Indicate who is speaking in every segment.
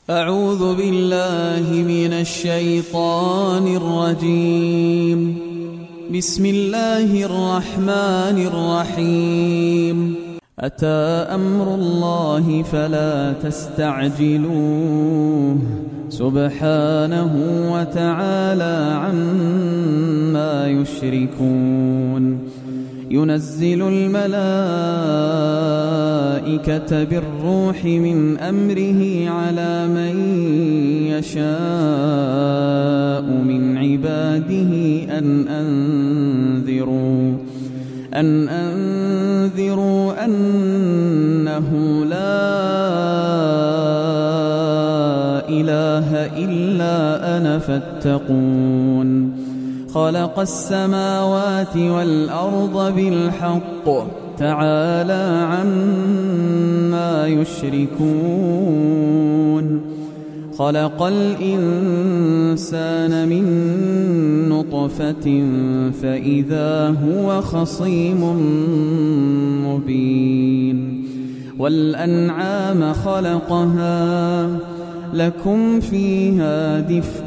Speaker 1: أعوذ بالله من الشيطان الرجيم. بسم الله الرحمن الرحيم. أتى أمر الله فلا تستعجلوه سبحانه وتعالى عما يشركون. ينزل الملائكة بالروح من أمره على من يشاء من عباده أن أنذروا أنه لا إله إلا أنا فاتقون. خلق السماوات والأرض بالحق تعالى عما يشركون. خلق الإنسان من نطفة فإذا هو خصيم مبين. والأنعام خلقها لكم فيها دفء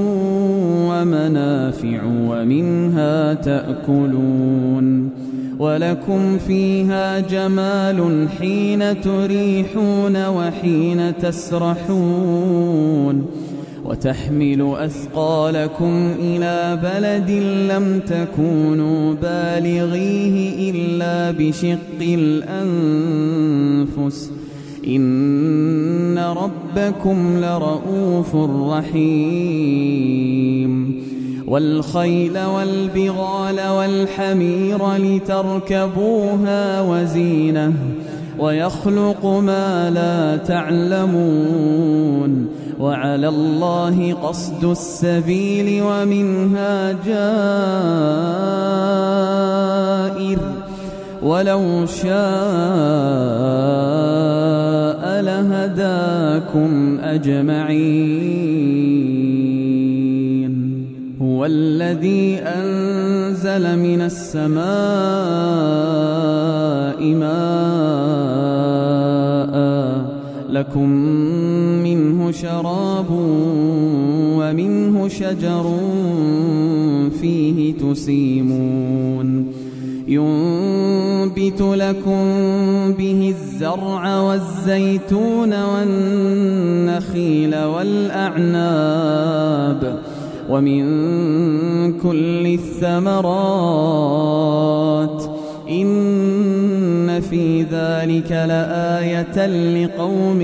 Speaker 1: ومنافع ومنها تأكلون. ولكم فيها جمال حين تريحون وحين تسرحون. وتحمل أثقالكم إلى بلد لم تكونوا بالغيه إلا بشق الأنفس إن ربكم لرؤوف رحيم. والخيل والبغال والحمير لتركبوها وزينة ويخلق ما لا تعلمون. وعلى الله قصد السبيل ومنها جائر ولو شاء لهداكم أجمعين. هو الذي أنزل من السماء ماء لكم منه شراب ومنه شجر فيه تسيمون. ينبت لكم به الزرع والزيتون والنخيل والأعناب ومن كل الثمرات إن في ذلك لآية لقوم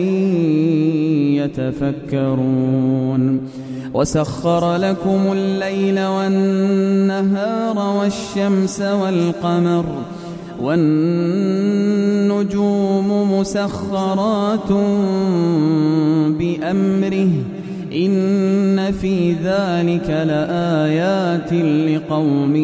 Speaker 1: يتفكرون. وسخر لكم الليل والنهار والشمس والقمر والنجوم مسخرات بأمره إن في ذلك لآيات لقوم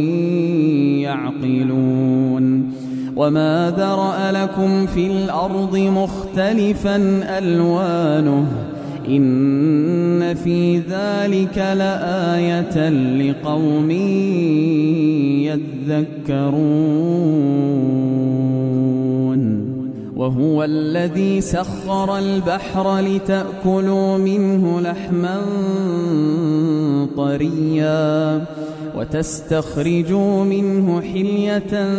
Speaker 1: يعقلون. وما ذرأ لكم في الأرض مختلفا ألوانه إن في ذلك لآية لقوم يذكرون. وهو الذي سخر البحر لتأكلوا منه لحما طريا وتستخرجوا منه حلية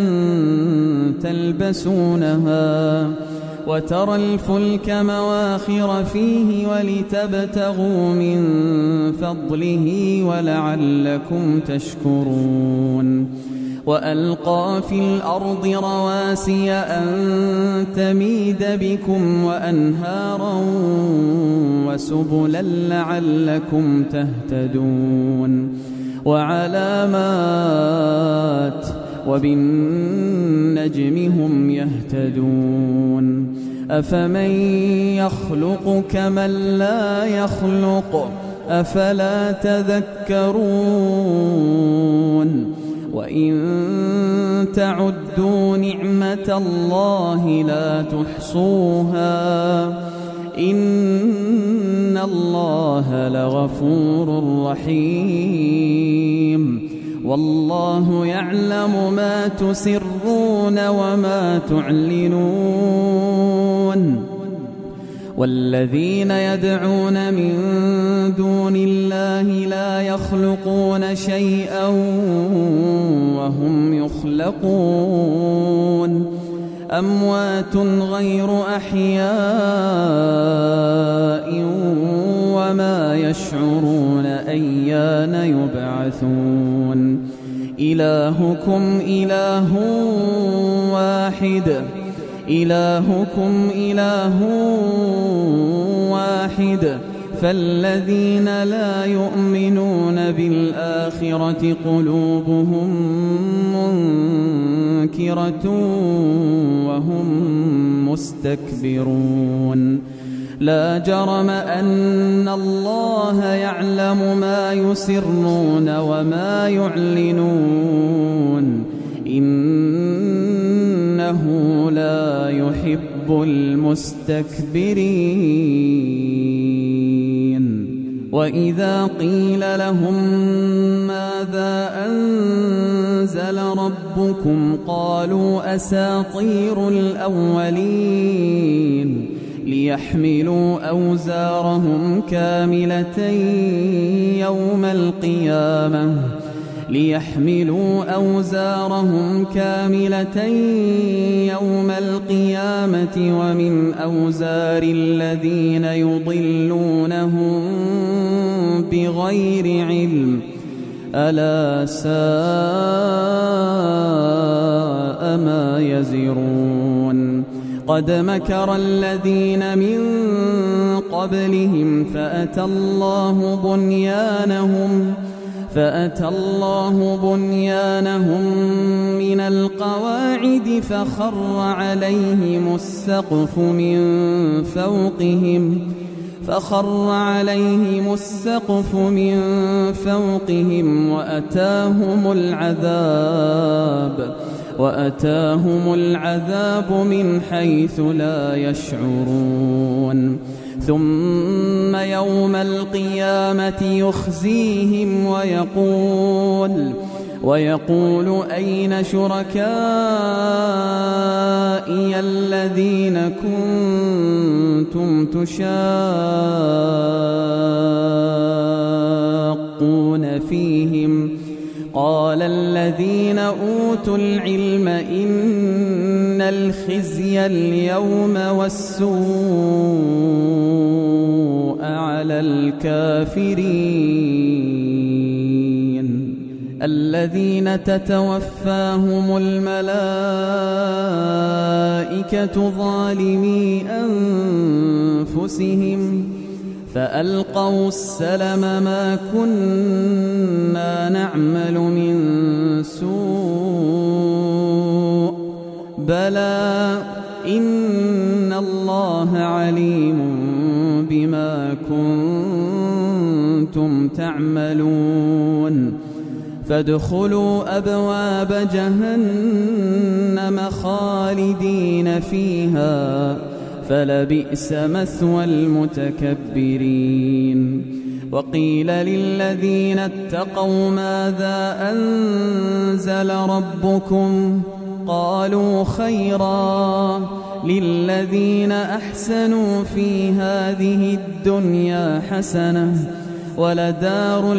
Speaker 1: تلبسونها وترى الفلك مواخر فيه ولتبتغوا من فضله ولعلكم تشكرون. وألقى في الأرض رواسي أن تميد بكم وأنهارا وسبلا لعلكم تهتدون. وعلامات وبالنجم هم يهتدون. أفمن يخلق كمن لا يخلق أفلا تذكرون. وإن تعدوا نعمة الله لا تحصوها إن الله لغفور رحيم. والله يعلم ما تسرون وما تعلنون والذين يدعون من دون الله لا يخلقون شيئا وهم يخلقون أموات غير أحياء وما يشعرون أيان يبعثون إلهكم إله واحد فالذين لا يؤمنون بالآخرة قلوبهم منكرة وهم مستكبرون لا جرم أن الله يعلم ما يسرون وما يعلنون إنه لا يحب المستكبرين وإذا قيل لهم ماذا أنزل ربكم قالوا أساطير الأولين ليحملوا أوزارهم كاملة يوم القيامة ومن أوزار الذين يضلونهم بغير علم ألا ساء ما يزرون قد مكر الذين من قبلهم فأتى الله بنيانهم من القواعد فخر عليهم السقف من فوقهم وأتاهم العذاب من حيث لا يشعرون ثم يوم القيامة يخزيهم ويقول أين شركائي الذين كنتم تشاقون فيهم قال الذين أوتوا العلم إن الخزي اليوم والسوء على الكافرين الذين تتوفاهم الملائكة ظالمي أنفسهم فألقوا السلم ما كنا نعمل من سوء بلى إن الله عليم بما كنتم تعملون فادخلوا أبواب جهنم خالدين فيها فلبئس مثوى المتكبرين وقيل للذين اتقوا ماذا أنزل ربكم قالوا خيرا للذين أحسنوا في هذه الدنيا حسنة ولدار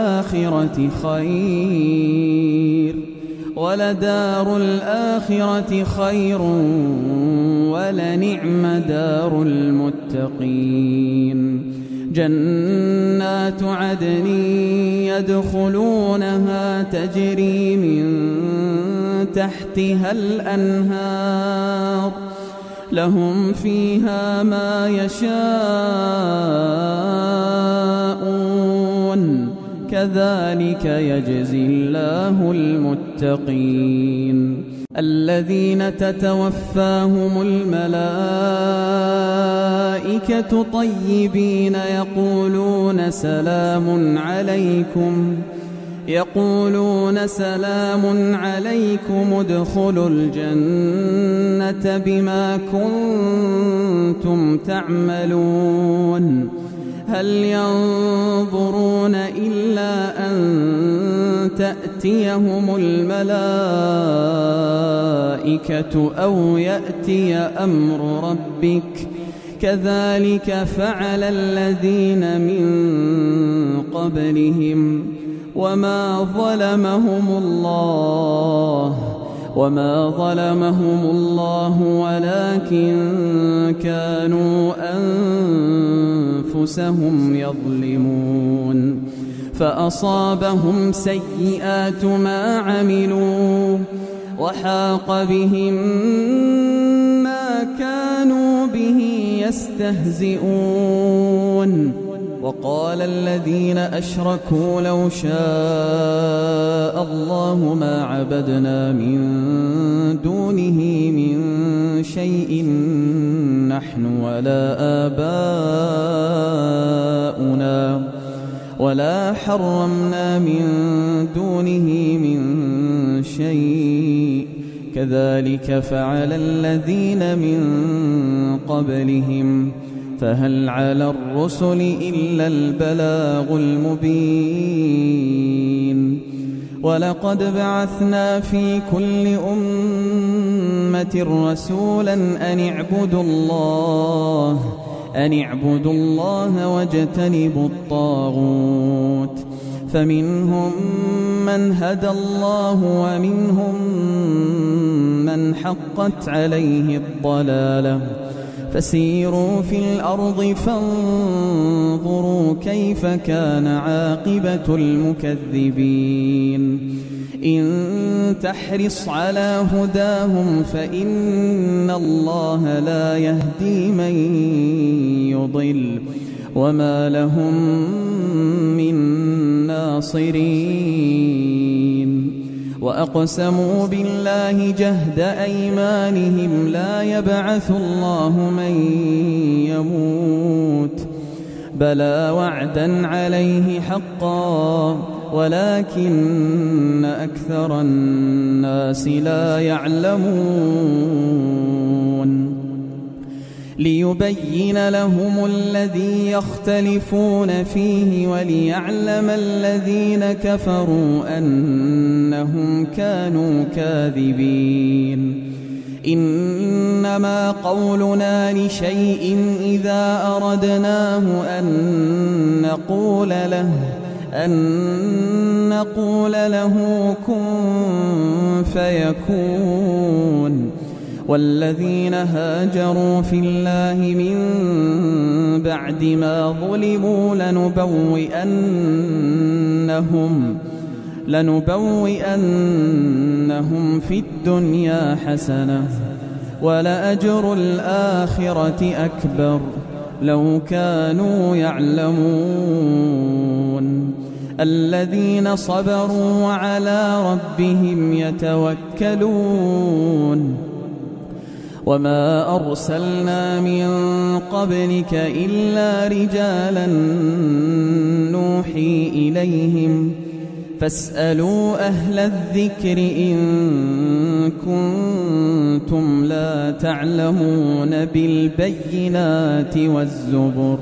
Speaker 1: الآخرة خير ولنعم دار المتقين جنات عدن يدخلونها تجري من تحتها الأنهار لهم فيها ما يشاءون كذلك يجزي الله المتقين الذين تتوفاهم الملائكة طيبين يقولون سلام عليكم ادخلوا الجنة بما كنتم تعملون هل ينظرون إلا أن تأتيهم الملائكة أو يأتي أمر ربك كذلك فعل الذين من قبلهم وما ظلمهم الله ولكن كانوا أنفسهم يظلمون فأصابهم سيئات ما عملوا وحاق بهم ما كانوا به يستهزئون وقال الذين أشركوا لو شاء الله ما عبدنا من دونه من شيء نحن ولا آباؤنا ولا حرمنا من دونه من شيء كذلك فعل الذين من قبلهم فهل على الرسل إلا البلاغ المبين ولقد بعثنا في كل أمة رسولا أن اعبدوا الله واجتنبوا الطاغوت فمنهم من هدى الله ومنهم من حقت عليه الضلالة فسيروا في الأرض فانظروا كيف كان عاقبة المكذبين إن تحرص على هداهم فإن الله لا يهدي من يضل وما لهم من ناصرين وأقسموا بالله جهد أيمانهم لا يبعث الله من يموت بلى وعدا عليه حقا ولكن أكثر الناس لا يعلمون ليبين لهم الذي يختلفون فيه وليعلم الذين كفروا أنهم كانوا كاذبين إنما قولنا لشيء إذا أردناه أن نقول له كن فيكون والذين هاجروا في الله من بعد ما ظلموا لنبوئنهم في الدنيا حسنة ولأجر الآخرة أكبر لو كانوا يعلمون الذين صبروا وعلى ربهم يتوكلون وما أرسلنا من قبلك إلا رجالا نوحي إليهم فاسألوا أهل الذكر إن كنتم لا تعلمون بالبينات والزبر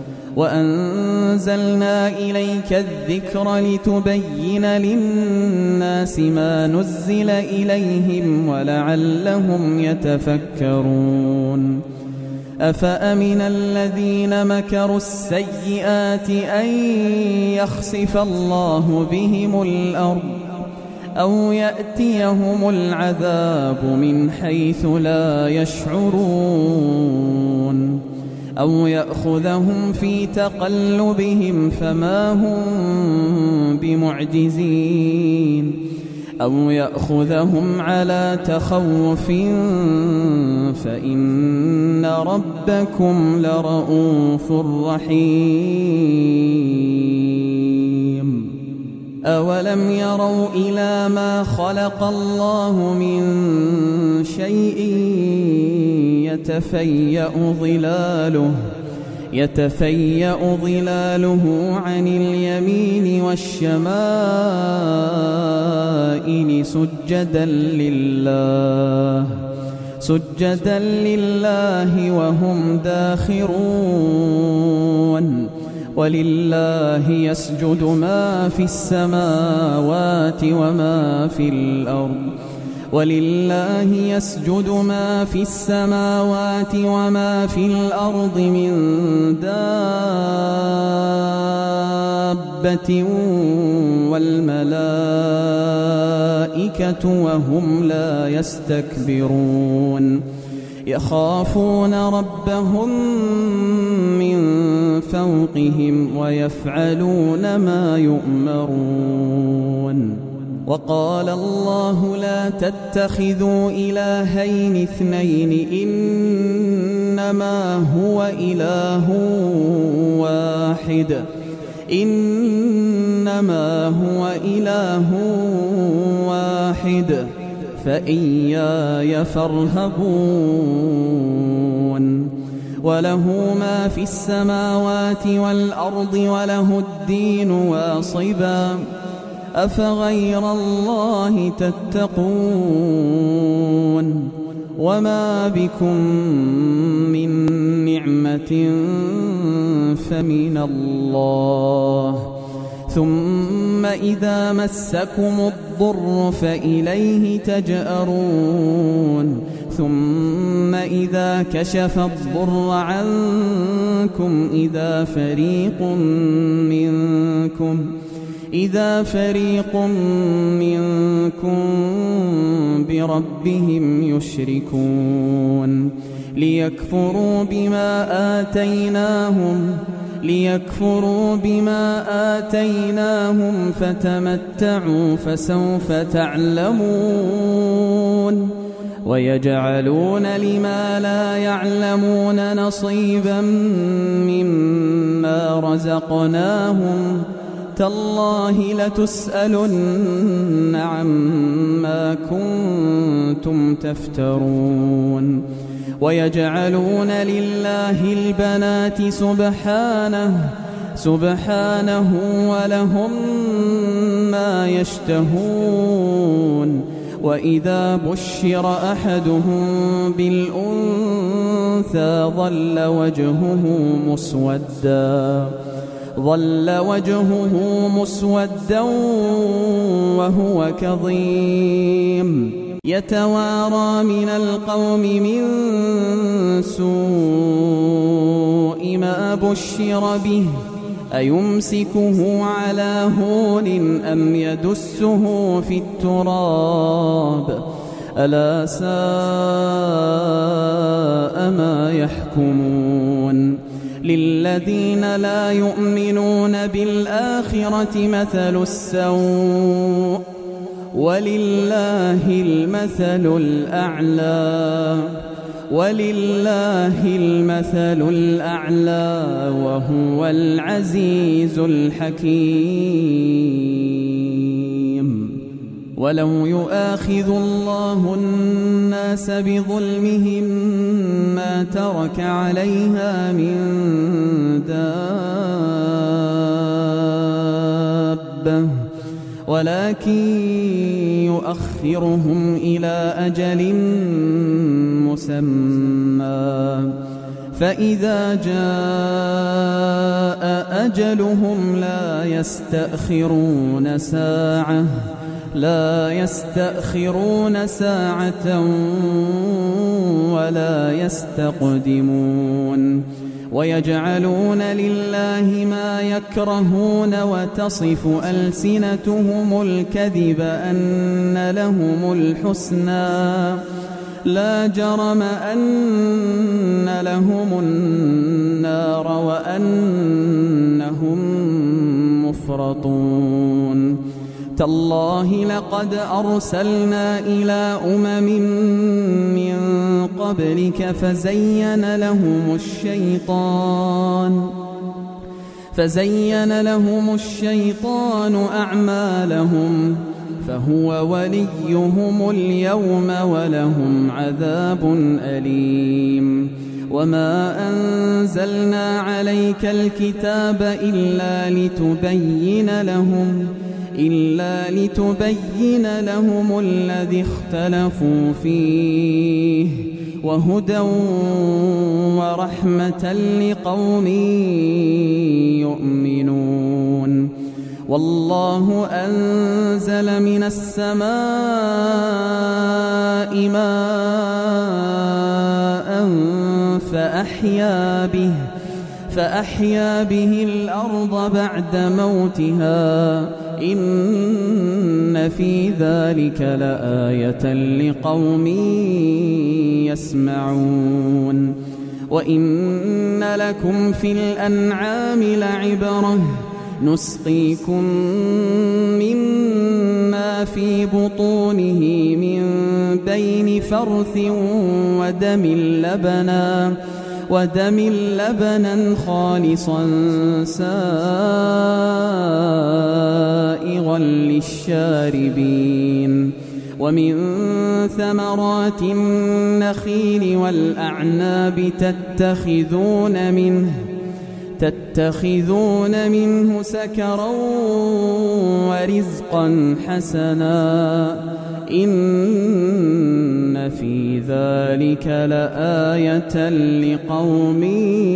Speaker 1: وأنزلنا إليك الذكر لتبين للناس ما نزل إليهم ولعلهم يتفكرون أفأمن الذين مكروا السيئات أن يخسف الله بهم الأرض أو يأتيهم العذاب من حيث لا يشعرون أو يأخذهم في تقلبهم فما هم بمعجزين أو يأخذهم على تخوف فإن ربكم لرؤوف رحيم أولم يروا إلى ما خلق الله من شيء يتفيأ ظلاله عن اليمين والشمائل سجدا لله وهم داخرون ولله يسجد ما في السماوات وما في الأرض ولله يسجد ما في السماوات وما في الأرض من دابة والملائكة وهم لا يستكبرون يخافون ربهم من فوقهم ويفعلون ما يؤمرون. وقال الله لا تتخذوا إلهين اثنين إنما هو إله واحد فإياي فارهبون. وله ما في السماوات والأرض وله الدين واصبا أفغير الله تتقون. وما بكم من نعمة فمن الله ثم إذا مسكم الضر فإليه تجأرون ثم إذا كشف الضر عنكم إذا فريق منكم بربهم يشركون ليكفروا بما آتيناهم فتمتعوا فسوف تعلمون. ويجعلون لما لا يعلمون نصيبا مما رزقناهم تالله لتسألن عما كنتم تفترون. ويجعلون لله البنات سبحانه ولهم ما يشتهون. وإذا بشر أحدهم بالأنثى ظل وجهه مسودا وهو كظيم يتوارى من القوم من سوء ما بشر به أيمسكه على هون أم يدسه في التراب ألا ساء ما يحكمون. للذين لا يؤمنون بالآخرة مثل السوء ولله المثل الأعلى وهو العزيز الحكيم. ولو يؤاخذ الله الناس بظلمهم ما ترك عليها من دابة ولكن يؤخرهم إلى أجل مسمى فإذا جاء أجلهم لا يستأخرون ساعة ولا يستقدمون. ويجعلون لله ما يكرهون وتصف ألسنتهم الكذب أن لهم الحسنى لا جرم أن لهم النار وأنهم مفرطون. تالله لقد أرسلنا إلى أمم من قبلك فزين لهم الشيطان أعمالهم فهو وليهم اليوم ولهم عذاب أليم. وما أنزلنا عليك الكتاب إلا لتبين لهم الذي اختلفوا فيه وهدى ورحمة لقوم يؤمنون. والله أنزل من السماء ماء فأحيا به الأرض بعد موتها إن في ذلك لآية لقوم يسمعون وإن لكم في الأنعام لعبرة نسقيكم مما في بطونه من بين فرث ودم لبنا خالصا سائغا للشاربين ومن ثمرات النخيل والأعناب تتخذون منه سكرا ورزقا حسنا إن في ذلك لآية لقوم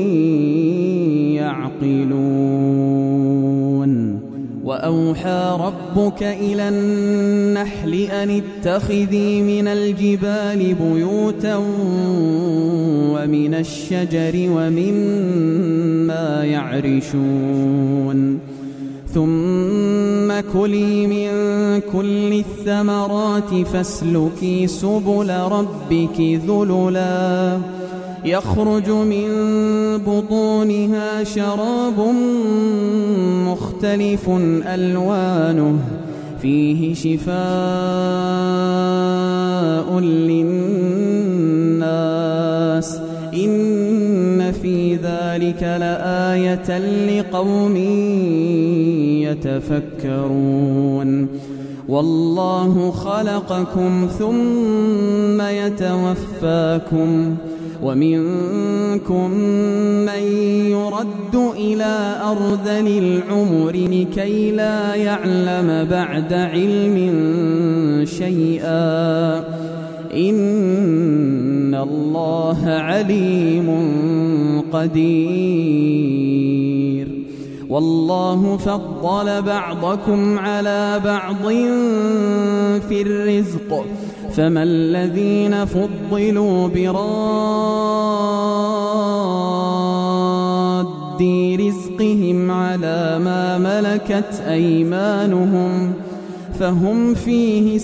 Speaker 1: يعقلون وأوحى ربك إلى النحل أن اتخذي من الجبال بيوتا ومن الشجر ومما يعرشون ثم كلي من كل الثمرات فاسلكي سبل ربك ذللا يخرج من بطونها شراب مختلف ألوانه فيه شفاء للناس إن في ذلك لآية لقوم يتفكرون والله خلقكم ثم يتوفاكم ومنكم من يرد إلى أرذل العمر لكي لا يعلم بعد علم شيئا إن الله عليم قدير والله فضل بعضكم على بعض في الرزق فما الذين فضلوا براد رزقهم على ما ملكت أيمانهم فهم فيه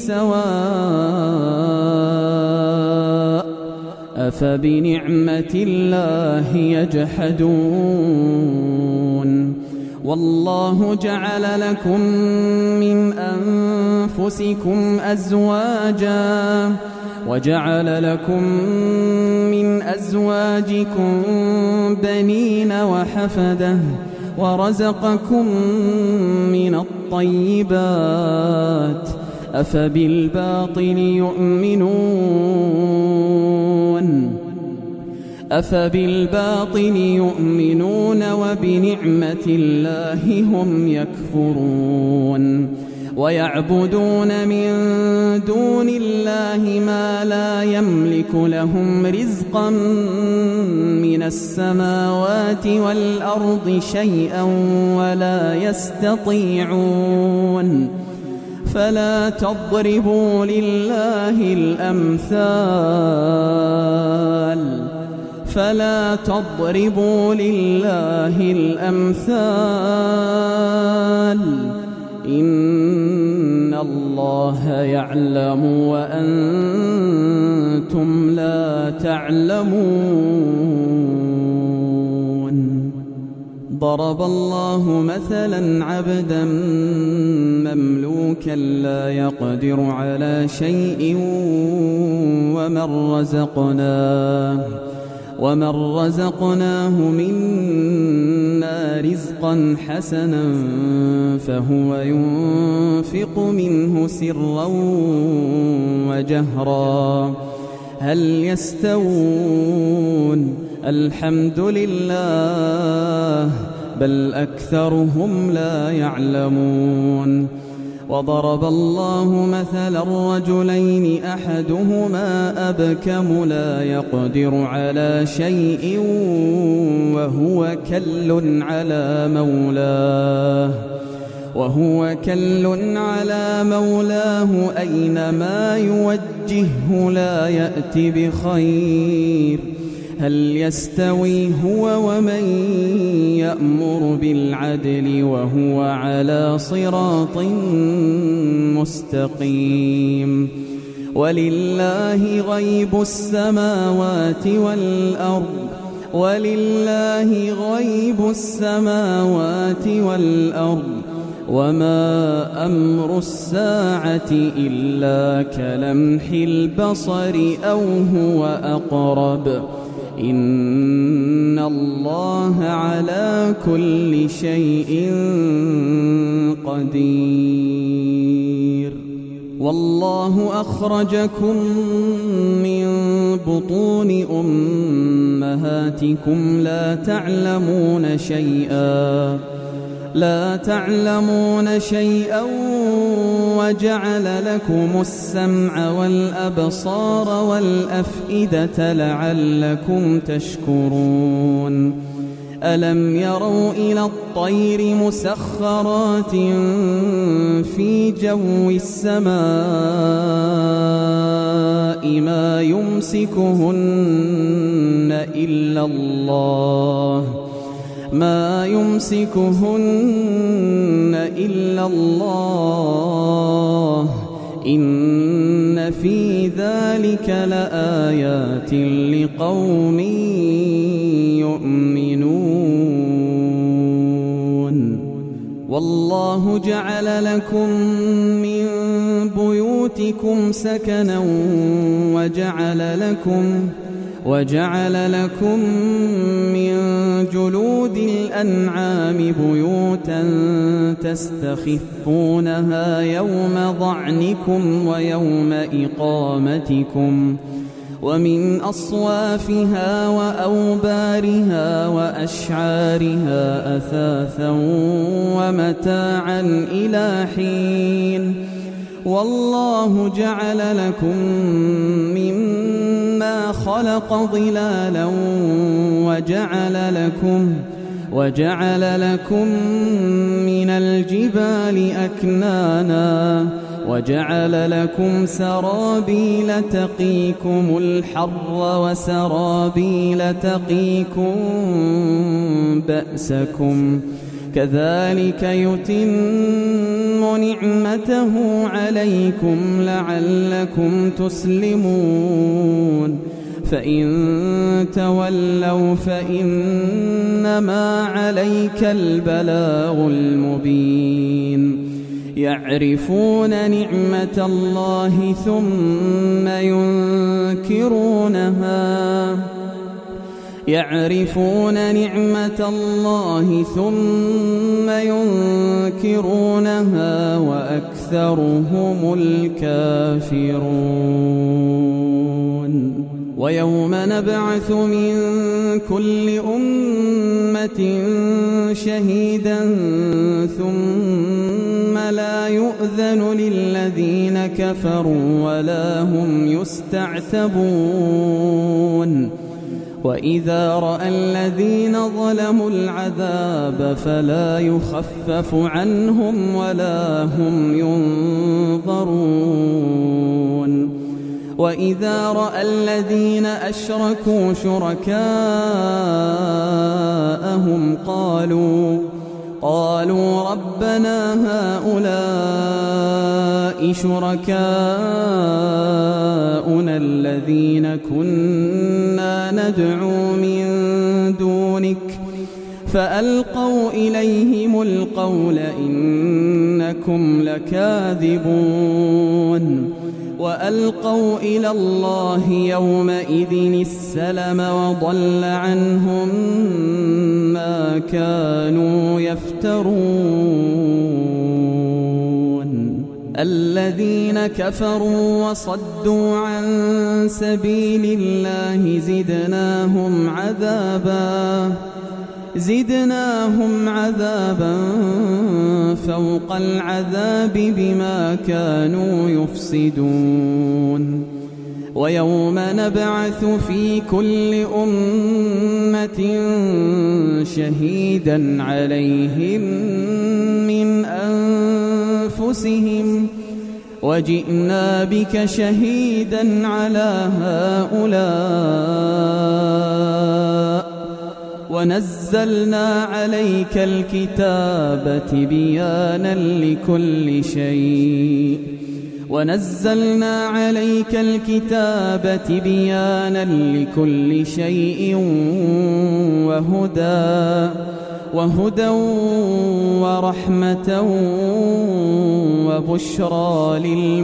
Speaker 1: سواء أفبنعمة الله يجحدون والله جعل لكم من أنفسكم أزواجا وجعل لكم من أزواجكم بنين وحفدة ورزقكم من الطيبات أفبالباطل يؤمنون وبنعمة الله هم يكفرون ويعبدون من دون الله ما لا يملك لهم رزقا من السماوات والأرض شيئا ولا يستطيعون فلا تضربوا لله الأمثال إن الله يعلم وأنتم لا تعلمون ضرب الله مثلا عبدا مملوكا لا يقدر على شيء ومن رزقناه منا رزقا حسنا فهو ينفق منه سرا وجهرا هل يستوون الحمد لله بل أكثرهم لا يعلمون وضرب الله مثلا رجلين أحدهما أبكم لا يقدر على شيء وهو كل على مولاه أينما يوجهه لا يأتي بخير. هل يستوي هو ومن يأمر بالعدل وهو على صراط مستقيم؟ ولله غيب السماوات والأرض وما أمر الساعة إلا كلمح البصر أو هو أقرب إن الله على كل شيء قدير. والله أخرجكم من بطون أمهاتكم لا تعلمون شيئا وجعل لكم السمع والأبصار والأفئدة لعلكم تشكرون. ألم يروا إلى الطير مسخرات في جو السماء ما يمسكهن إلا الله إن في ذلك لآيات لقوم يؤمنون. والله جعل لكم من بيوتكم سكنا وجعل لكم من جلود الأنعام بيوتا تستخفونها يوم ظعنكم ويوم إقامتكم ومن أصوافها وأوبارها وأشعارها أثاثا ومتاعا إلى حين. والله جعل لكم مما خلق ظلالا وجعل لكم من الجبال أكنانا وجعل لكم سرابيل تقيكم الحر وسرابيل تقيكم بأسكم كذلك يتم نعمته عليكم لعلكم تسلمون. فإن تولوا فإنما عليك البلاغ المبين. يعرفون نعمة الله ثم ينكرونها وأكثرهم الكافرون. ويوم نبعث من كل أمة شهيدا ثم لا يؤذن للذين كفروا ولا هم يستعتبون. وإذا رأى الذين ظلموا العذاب فلا يخفف عنهم ولا هم ينظرون. وإذا رأى الذين أشركوا شركاءهم قالوا ربنا هؤلاء شركاؤنا الذين كنا ندعو من دونك فألقوا إليهم القول إنكم لكاذبون. وألقوا إلى الله يومئذ السلم وضل عنهم ما كانوا يفترون. الذين كفروا وصدوا عن سبيل الله زدناهم عذابا فوق العذاب بما كانوا يفسدون. ويوم نبعث في كل أمة شهيدا عليهم من أنفسهم وجئنا بك شهيدا على هؤلاء ونزلنا عليك الكتاب تبيانا لكل شيء وهدى ورحمة وبشرى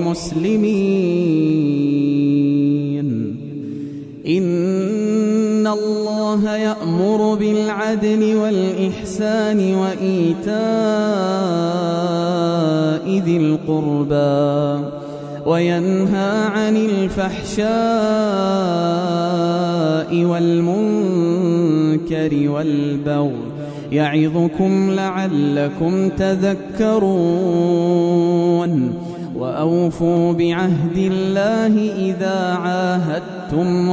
Speaker 1: للمسلمين. إن الله يأمر بالعدل والإحسان وإيتاء ذي القربى وينهى عن الفحشاء والمنكر والبغي يعظكم لعلكم تذكرون. وأوفوا بعهد الله إذا عاهدتم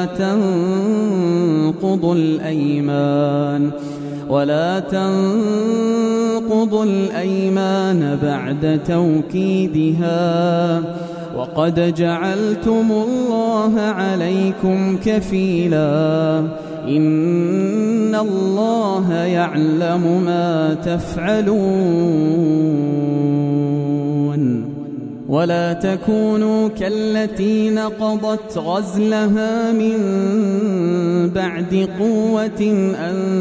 Speaker 1: ولا تنقضوا الأيمان بعد توكيدها وقد جعلتم الله عليكم كفيلا إن الله يعلم ما تفعلون. ولا تكونوا كالتي نقضت غزلها من بعد قوة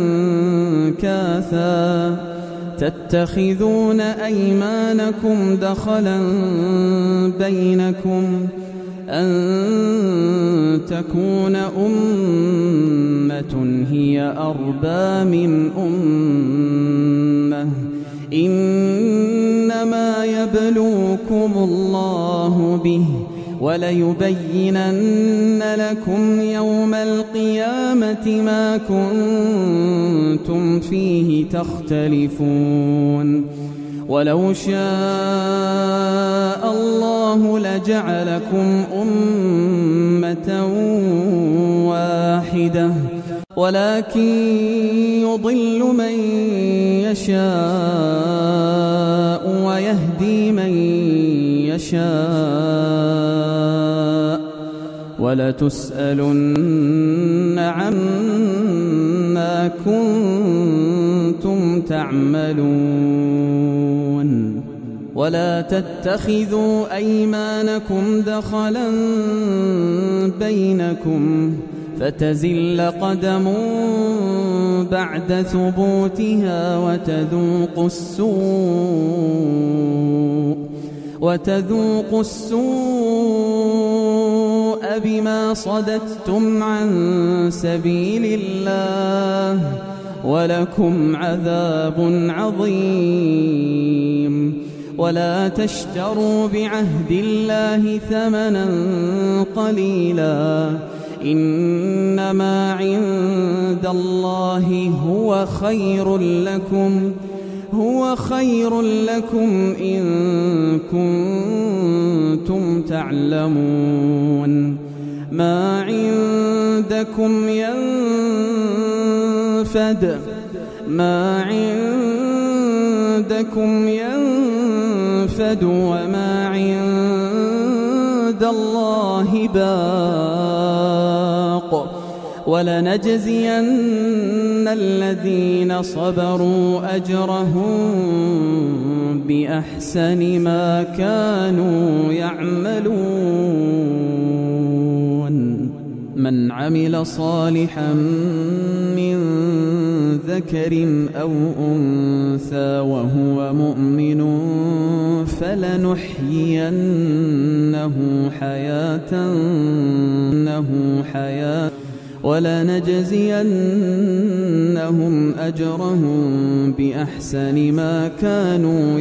Speaker 1: أنكاثا تتخذون أيمانكم دخلا بينكم أن تكون أمة هي أربى من أمة إنما يبلوكم الله به وليبينن لكم يوم القيامة ما كنتم فيه تختلفون. ولو شاء الله لجعلكم أمة واحدة ولكن يضل من يشاء ويهدي من يشاء ولتسألن عما كنتم تعملون. ولا تتخذوا أيمانكم دخلا بينكم فتزل قدم بعد ثبوتها وتذوقوا السوء بما صددتم عن سبيل الله ولكم عذاب عظيم. ولا تشتروا بعهد الله ثمنا قليلا إنما عند الله هو خير لكم إن كنتم تعلمون. ما عندكم ينفد وما عند الله باق ولنجزين الذين صبروا أجرهم بأحسن ما كانوا يعملون. من عمل صالحا من ذكر أو أنثى وهو مؤمن فلنحيينه حياة ولنجزينهم أجرهم بأحسن ما كانوا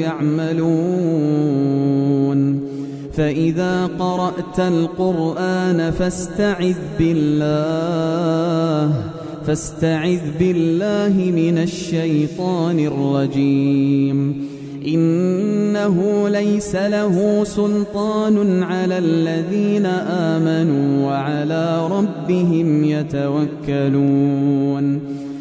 Speaker 1: يعملون. فإذا قرأت القرآن فاستعذ بالله من الشيطان الرجيم. إنه ليس له سلطان على الذين آمنوا وعلى ربهم يتوكلون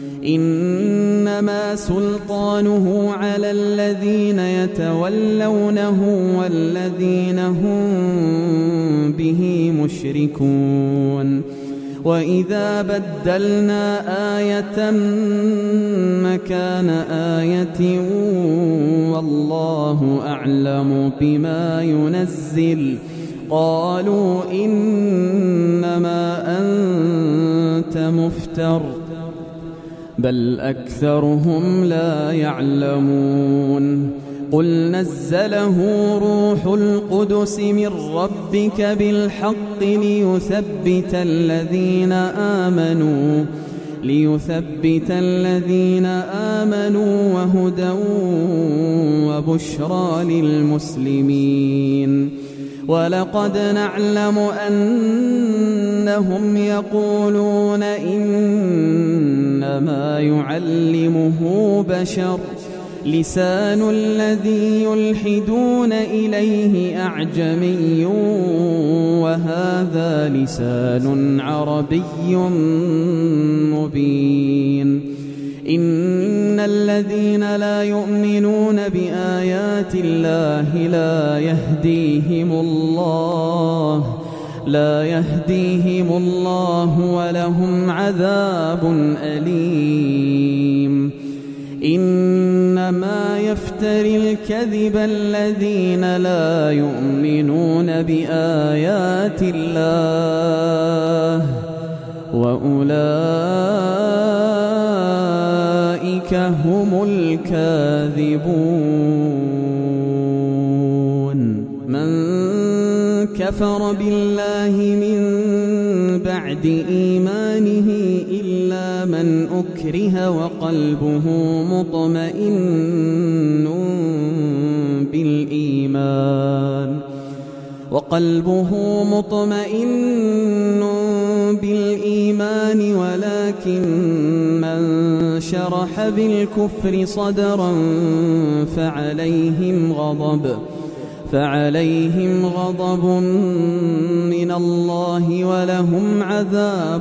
Speaker 1: إنما سلطانه على الذين يتولونه والذين هم به مشركون وإذا بدلنا آية مكان آية والله أعلم بما ينزل قالوا إنما أنت مفتر بل أكثرهم لا يعلمون قل نزله روح القدس من ربك بالحق ليثبت الذين آمنوا وهدى وبشرى للمسلمين ولقد نعلم أنهم يقولون إنما يعلمه بشر لسان الذي يلحدون إليه أعجمي وهذا لسان عربي مبين إن الذين لا يؤمنون بآيات الله لا يهديهم الله ولهم عذاب أليم إنما يفتري الكذب الذين لا يؤمنون بآيات الله وأولئك هم الكاذبون من كفر بالله من بعد إيمانه إلا من أكره وقلبه مطمئن بالإيمان ولكن من شرح بالكفر صدرا فعليهم غضب من الله ولهم عذاب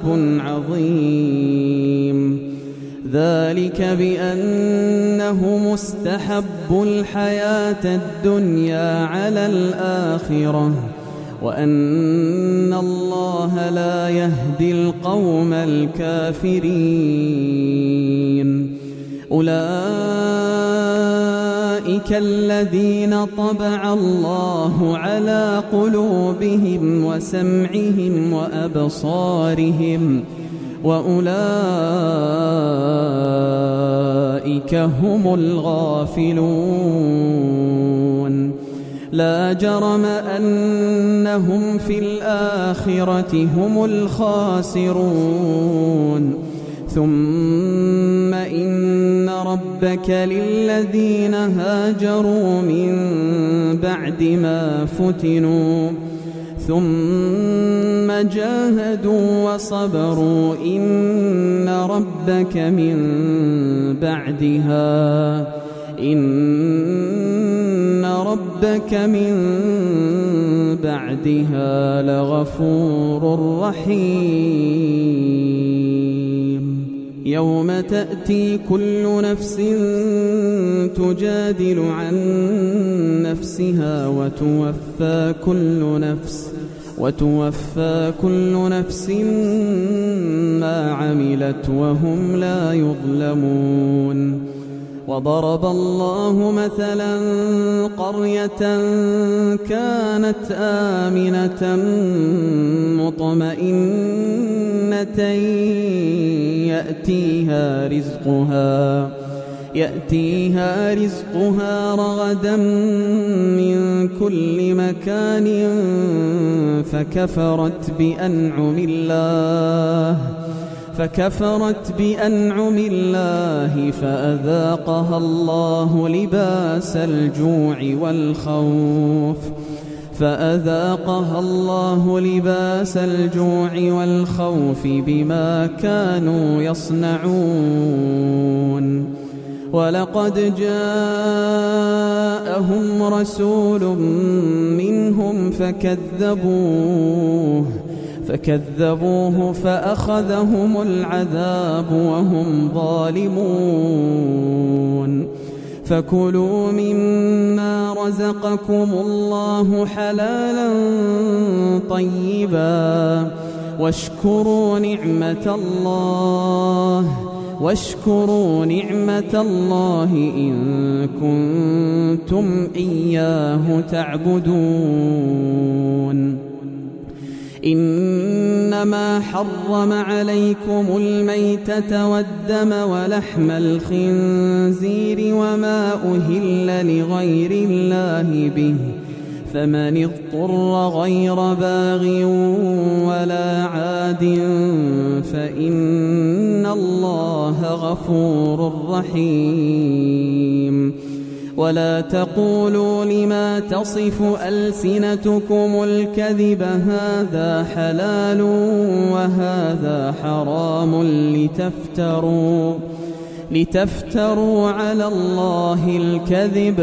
Speaker 1: عظيم ذلك بأنه مستحب الحياة الدنيا على الآخرة وأن الله لا يهدي القوم الكافرين أولئك الذين طبع الله على قلوبهم وسمعهم وأبصارهم وأولئك هم الغافلون لا جرم أنهم في الآخرة هم الخاسرون ثم إن ربك للذين هاجروا من بعد ما فتنوا ثم جاهدوا وصبروا إن ربك من بعدها لغفور رحيم يوم تأتي كل نفس تجادل عن نفسها وتوفى كل نفس ما عملت وهم لا يظلمون وضرب الله مثلا قرية كانت آمنة مطمئنة يأتيها رزقها رغدا من كل مكان فكفرت بأنعم الله فأذاقها الله لباس الجوع والخوف بما كانوا يصنعون ولقد جاءهم رسول منهم فكذبوه فأخذهم العذاب وهم ظالمون فكلوا مما رزقكم الله حلالا طيبا واشكروا نعمة الله إن كنتم إياه تعبدون إنما حرم عليكم الميتة والدم ولحم الخنزير وما أهل لغير الله به فمن اضطر غير باغ ولا عاد فإن الله غفور رحيم ولا تقولوا لما تصف ألسنتكم الكذب هذا حلال وهذا حرام لتفتروا على الله الكذب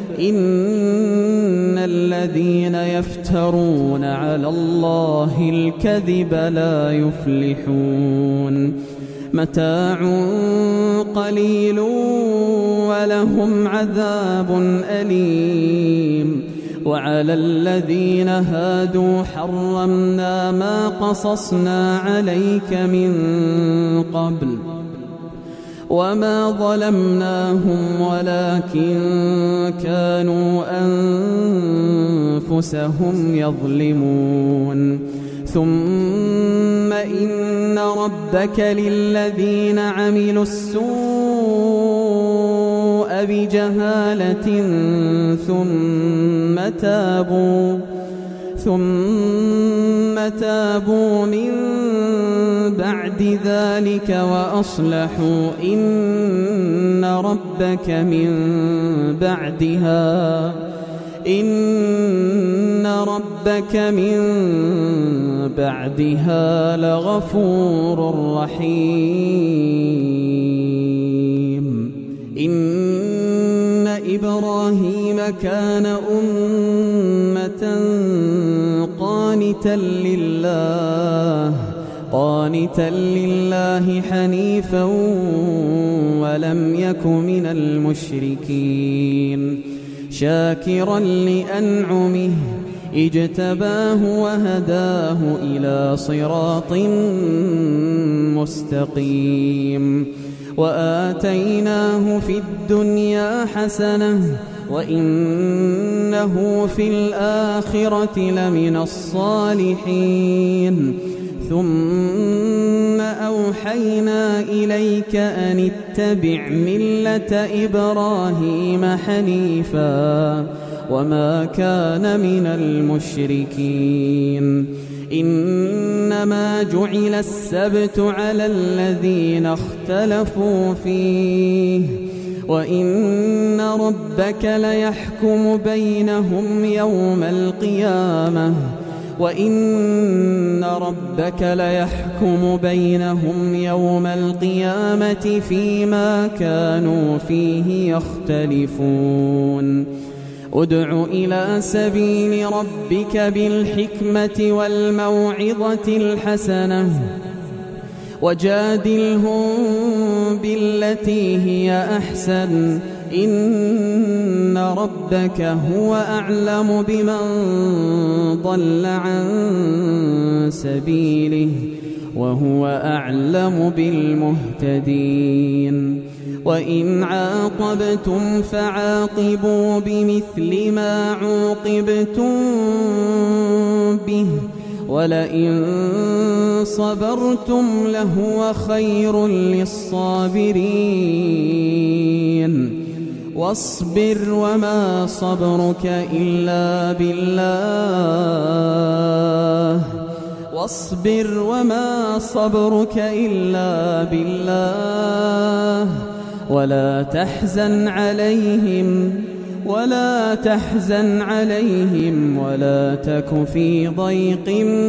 Speaker 1: إن الذين يفترون على الله الكذب لا يفلحون متاع قليل ولهم عذاب أليم وعلى الذين هادوا حرمنا ما قصصنا عليك من قبل وما ظلمناهم ولكن كانوا أنفسهم يظلمون ثم إن ربك للذين عملوا السوء بجهالة ثم تابوا من بعد ذلك وأصلحوا إن ربك من بعدها لغفور رحيم إن إبراهيم كان أمة قانتا لله حنيفا ولم يك من المشركين شاكرا لأنعمه اجتباه وهداه إلى صراط مستقيم وآتيناه في الدنيا حسنة وإنه في الآخرة لمن الصالحين ثم أوحينا إليك أن اتبع ملة إبراهيم حنيفا وما كان من المشركين إنما جعل السبت على الذين اختلفوا فيه وإن ربك ليحكم بينهم يوم القيامة فيما كانوا فيه يختلفون ادع إلى سبيل ربك بالحكمة والموعظة الحسنة وجادلهم بالتي هي أحسن إن ربك هو أعلم بمن ضل عن سبيله وهو أعلم بالمهتدين وإن عاقبتم فعاقبوا بمثل ما عوقبتم به ولئن صبرتم لهو خير للصابرين واصبر وما صبرك إلا بالله ولا تحزن عليهم ولا تك في ضيق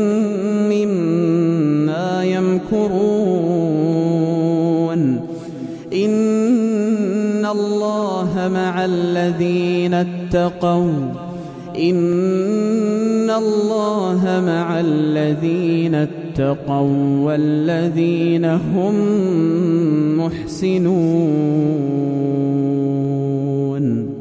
Speaker 1: مما يمكرون إن الله مع الذين اتقوا إن الله مع الذين اتقوا والذين هم محسنون.